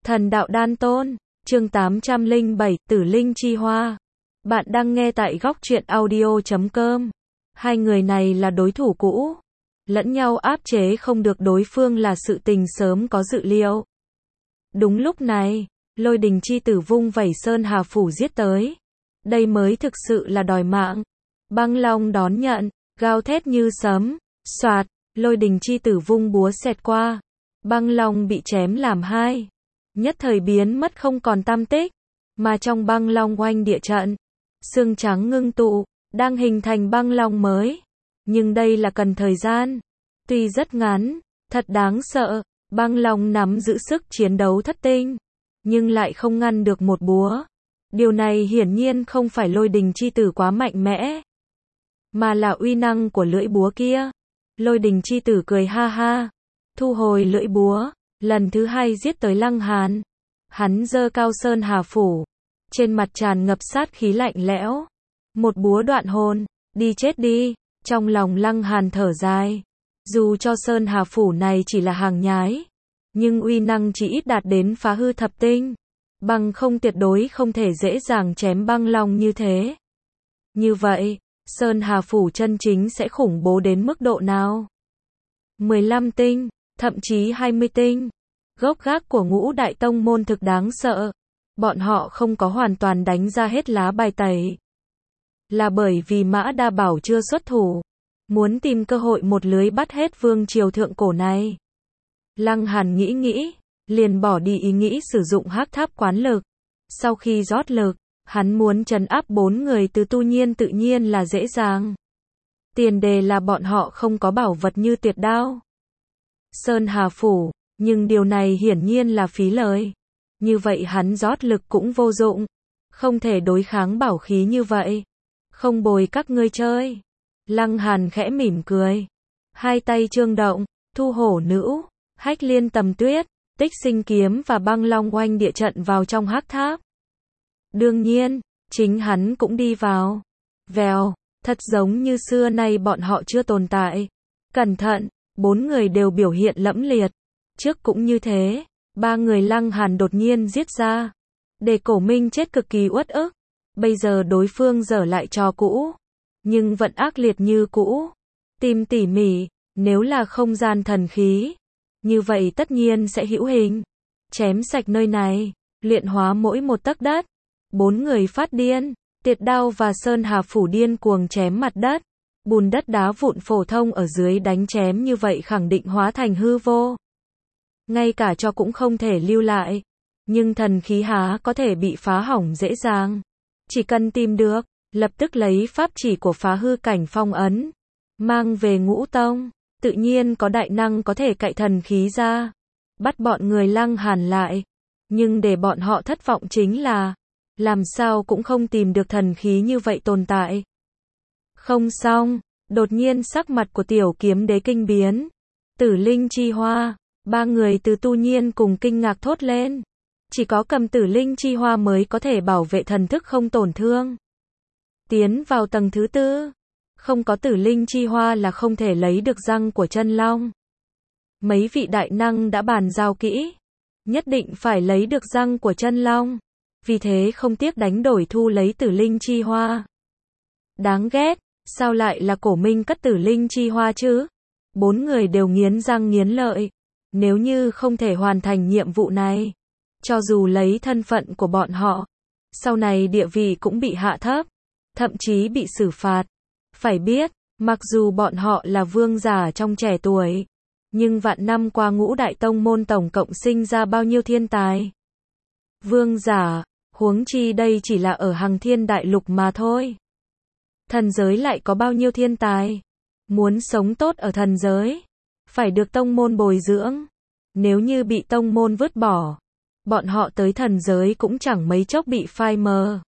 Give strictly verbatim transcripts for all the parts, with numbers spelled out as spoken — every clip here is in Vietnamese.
Thần đạo đan tôn, chương tám trăm lẻ bảy, Tử Linh Chi Hoa. Bạn đang nghe tại góc truyện audio chấm com. Hai người này là đối thủ cũ. Lẫn nhau áp chế không được đối phương là sự tình sớm có dự liệu. Đúng lúc này, Lôi Đình chi tử vung vẩy Sơn Hà phủ giết tới. Đây mới thực sự là đòi mạng. Băng Long đón nhận, gào thét như sấm, xoạt, Lôi Đình chi tử vung búa xẹt qua. Băng Long bị chém làm hai. Nhất thời biến mất không còn tăm tích, mà trong Băng Long oanh địa trận, xương trắng ngưng tụ, đang hình thành Băng Long mới. Nhưng đây là cần thời gian, tuy rất ngắn, thật đáng sợ. Băng Long nắm giữ sức chiến đấu thất tinh, nhưng lại không ngăn được một búa. Điều này hiển nhiên không phải Lôi Đình chi tử quá mạnh mẽ, mà là uy năng của lưỡi búa kia. Lôi Đình chi tử cười ha ha, thu hồi lưỡi búa, lần thứ hai giết tới Lăng Hàn. Hắn giơ cao Sơn Hà phủ, trên mặt tràn ngập sát khí lạnh lẽo. Một búa đoạn hồn, đi chết đi. Trong lòng Lăng Hàn thở dài. Dù cho Sơn Hà phủ này chỉ là hàng nhái, nhưng uy năng chỉ ít đạt đến phá hư thập tinh. Bằng không tuyệt đối không thể dễ dàng chém Băng Long như thế. Như vậy, Sơn Hà phủ chân chính sẽ khủng bố đến mức độ nào? mười lăm tinh, thậm chí hai mươi tinh. Gốc gác của ngũ đại tông môn thực đáng sợ. Bọn họ không có hoàn toàn đánh ra hết lá bài tẩy, là bởi vì Mã Đa Bảo chưa xuất thủ, muốn tìm cơ hội một lưới bắt hết vương triều thượng cổ này. Lăng Hàn nghĩ nghĩ, liền bỏ đi ý nghĩ sử dụng hắc tháp quán lực. Sau khi rót lực, hắn muốn trấn áp bốn người từ Tu Nhiên tự nhiên là dễ dàng. Tiền đề là bọn họ không có bảo vật như tuyệt đao, Sơn Hà phủ, nhưng điều này hiển nhiên là phí lời. Như vậy hắn rót lực cũng vô dụng, không thể đối kháng bảo khí như vậy. Không bồi các ngươi chơi. Lăng Hàn khẽ mỉm cười, hai tay chương động, thu hổ nữ, hách liên tầm tuyết, tích sinh kiếm và Băng Long oanh địa trận vào trong hắc tháp. Đương nhiên, chính hắn cũng đi vào. Vèo, thật giống như xưa nay bọn họ chưa tồn tại. Cẩn thận, bốn người đều biểu hiện lẫm liệt. Trước cũng như thế, ba người Lăng Hàn đột nhiên giết ra, để Cổ Minh chết cực kỳ uất ức. Bây giờ đối phương dở lại trò cũ, nhưng vẫn ác liệt như cũ. Tìm tỉ mỉ, nếu là không gian thần khí, như vậy tất nhiên sẽ hữu hình. Chém sạch nơi này, luyện hóa mỗi một tấc đất. Bốn người phát điên, Tiệt Đao và Sơn Hà phủ điên cuồng chém mặt đất. Bùn đất đá vụn phổ thông ở dưới đánh chém như vậy khẳng định hóa thành hư vô. Ngay cả cho cũng không thể lưu lại. Nhưng thần khí há có thể bị phá hỏng dễ dàng. Chỉ cần tìm được, lập tức lấy pháp chỉ của phá hư cảnh phong ấn, mang về Ngũ Tông, tự nhiên có đại năng có thể cậy thần khí ra, bắt bọn người Lăng Hàn lại. Nhưng để bọn họ thất vọng chính là, làm sao cũng không tìm được thần khí như vậy tồn tại. Không xong, đột nhiên sắc mặt của Tiểu Kiếm Đế kinh biến. Tử Linh Chi Hoa, ba người từ Tu Nhiên cùng kinh ngạc thốt lên. Chỉ có cầm Tử Linh Chi Hoa mới có thể bảo vệ thần thức không tổn thương. Tiến vào tầng thứ tư, không có Tử Linh Chi Hoa là không thể lấy được răng của chân long. Mấy vị đại năng đã bàn giao kỹ, nhất định phải lấy được răng của chân long, vì thế không tiếc đánh đổi thu lấy Tử Linh Chi Hoa. Đáng ghét, sao lại là Cổ Minh cất Tử Linh Chi Hoa chứ? Bốn người đều nghiến răng nghiến lợi. Nếu như không thể hoàn thành nhiệm vụ này, cho dù lấy thân phận của bọn họ, sau này địa vị cũng bị hạ thấp, thậm chí bị xử phạt. Phải biết, mặc dù bọn họ là vương giả trong trẻ tuổi, nhưng vạn năm qua ngũ đại tông môn tổng cộng sinh ra bao nhiêu thiên tài. Vương giả, huống chi đây chỉ là ở Hằng Thiên Đại Lục mà thôi. Thần giới lại có bao nhiêu thiên tài. Muốn sống tốt ở thần giới, phải được tông môn bồi dưỡng. Nếu như bị tông môn vứt bỏ, bọn họ tới thần giới cũng chẳng mấy chốc bị phai mờ.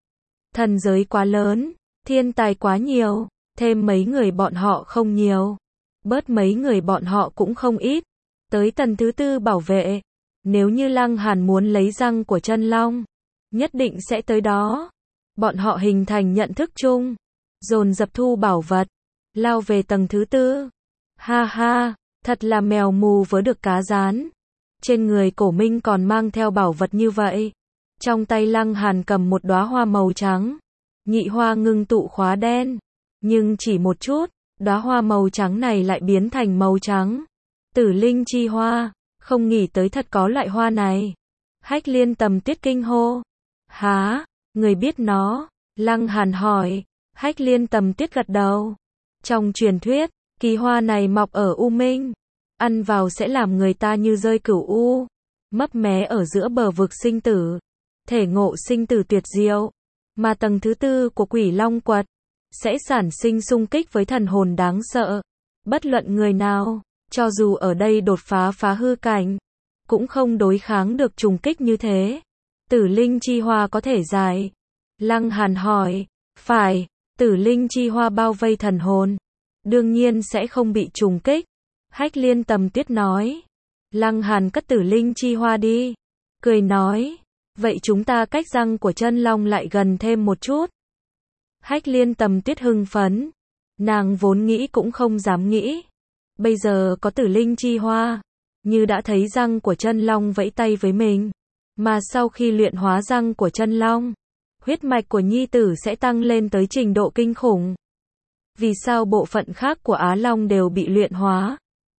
Thần giới quá lớn, thiên tài quá nhiều, thêm mấy người bọn họ không nhiều, bớt mấy người bọn họ cũng không ít. Tới tầng thứ tư bảo vệ, nếu như Lăng Hàn muốn lấy răng của chân long, nhất định sẽ tới đó. Bọn họ hình thành nhận thức chung, dồn dập thu bảo vật, lao về tầng thứ tư. Ha ha, thật là mèo mù vớ được cá rán. Trên người Cổ Minh còn mang theo bảo vật như vậy. Trong tay Lăng Hàn cầm một đóa hoa màu trắng. Nhị hoa ngưng tụ khóa đen. Nhưng chỉ một chút, đóa hoa màu trắng này lại biến thành màu trắng. Tử linh chi hoa, không nghĩ tới thật có loại hoa này. Hách Liên Tầm Tuyết kinh hô. Há, người biết nó? Lăng Hàn hỏi. Hách Liên Tầm Tuyết gật đầu. Trong truyền thuyết, kỳ hoa này mọc ở U Minh. Ăn vào sẽ làm người ta như rơi cửu u. Mấp mé ở giữa bờ vực sinh tử. Thể ngộ sinh tử tuyệt diệu. Mà tầng thứ tư của Quỷ Long Quật sẽ sản sinh xung kích với thần hồn đáng sợ. Bất luận người nào, cho dù ở đây đột phá phá hư cảnh, cũng không đối kháng được trùng kích như thế. Tử linh chi hoa có thể giải. Lăng Hàn hỏi. Phải, tử linh chi hoa bao vây thần hồn. Đương nhiên sẽ không bị trùng kích. Hách Liên Tầm Tuyết nói. Lăng Hàn cất tử linh chi hoa đi. Cười nói. Vậy chúng ta cách răng của chân long lại gần thêm một chút. Hách Liên Tầm Tuyết hưng phấn. Nàng vốn nghĩ cũng không dám nghĩ. Bây giờ có tử linh chi hoa. Như đã thấy răng của chân long vẫy tay với mình. Mà sau khi luyện hóa răng của chân long, huyết mạch của nhi tử sẽ tăng lên tới trình độ kinh khủng. Vì sao bộ phận khác của Á Long đều bị luyện hóa?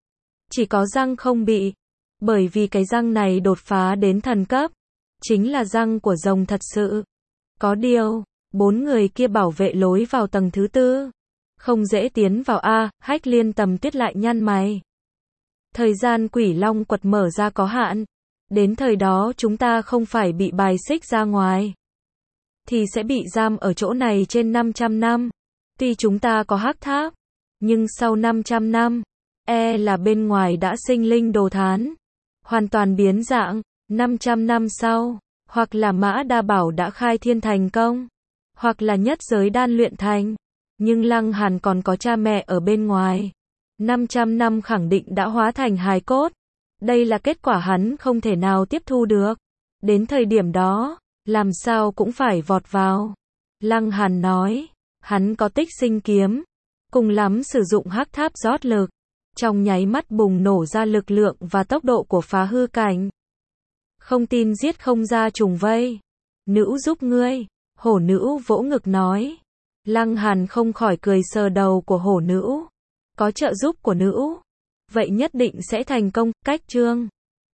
Chỉ có răng không bị. Bởi vì cái răng này đột phá đến thần cấp. Chính là răng của rồng thật sự. Có điều, bốn người kia bảo vệ lối vào tầng thứ tư. Không dễ tiến vào a. Hách Liên Tầm Tuyết lại nhăn mày. Thời gian Quỷ Long Quật mở ra có hạn. Đến thời đó chúng ta không phải bị bài xích ra ngoài, thì sẽ bị giam ở chỗ này trên năm trăm năm. Tuy chúng ta có hắc tháp, nhưng sau năm trăm năm, e là bên ngoài đã sinh linh đồ thán, hoàn toàn biến dạng. năm trăm năm sau, hoặc là Mã Đa Bảo đã khai thiên thành công, hoặc là nhất giới đan luyện thành. Nhưng Lăng Hàn còn có cha mẹ ở bên ngoài. năm trăm năm khẳng định đã hóa thành hài cốt. Đây là kết quả hắn không thể nào tiếp thu được. Đến thời điểm đó, làm sao cũng phải vọt vào. Lăng Hàn nói, hắn có tích sinh kiếm, cùng lắm sử dụng hắc tháp rót lực. Trong nháy mắt bùng nổ ra lực lượng và tốc độ của phá hư cảnh. Không tin giết không ra trùng vây. Nữ giúp ngươi. Hổ nữ vỗ ngực nói. Lăng Hàn không khỏi cười sờ đầu của hổ nữ. Có trợ giúp của nữ, vậy nhất định sẽ thành công. Cách chương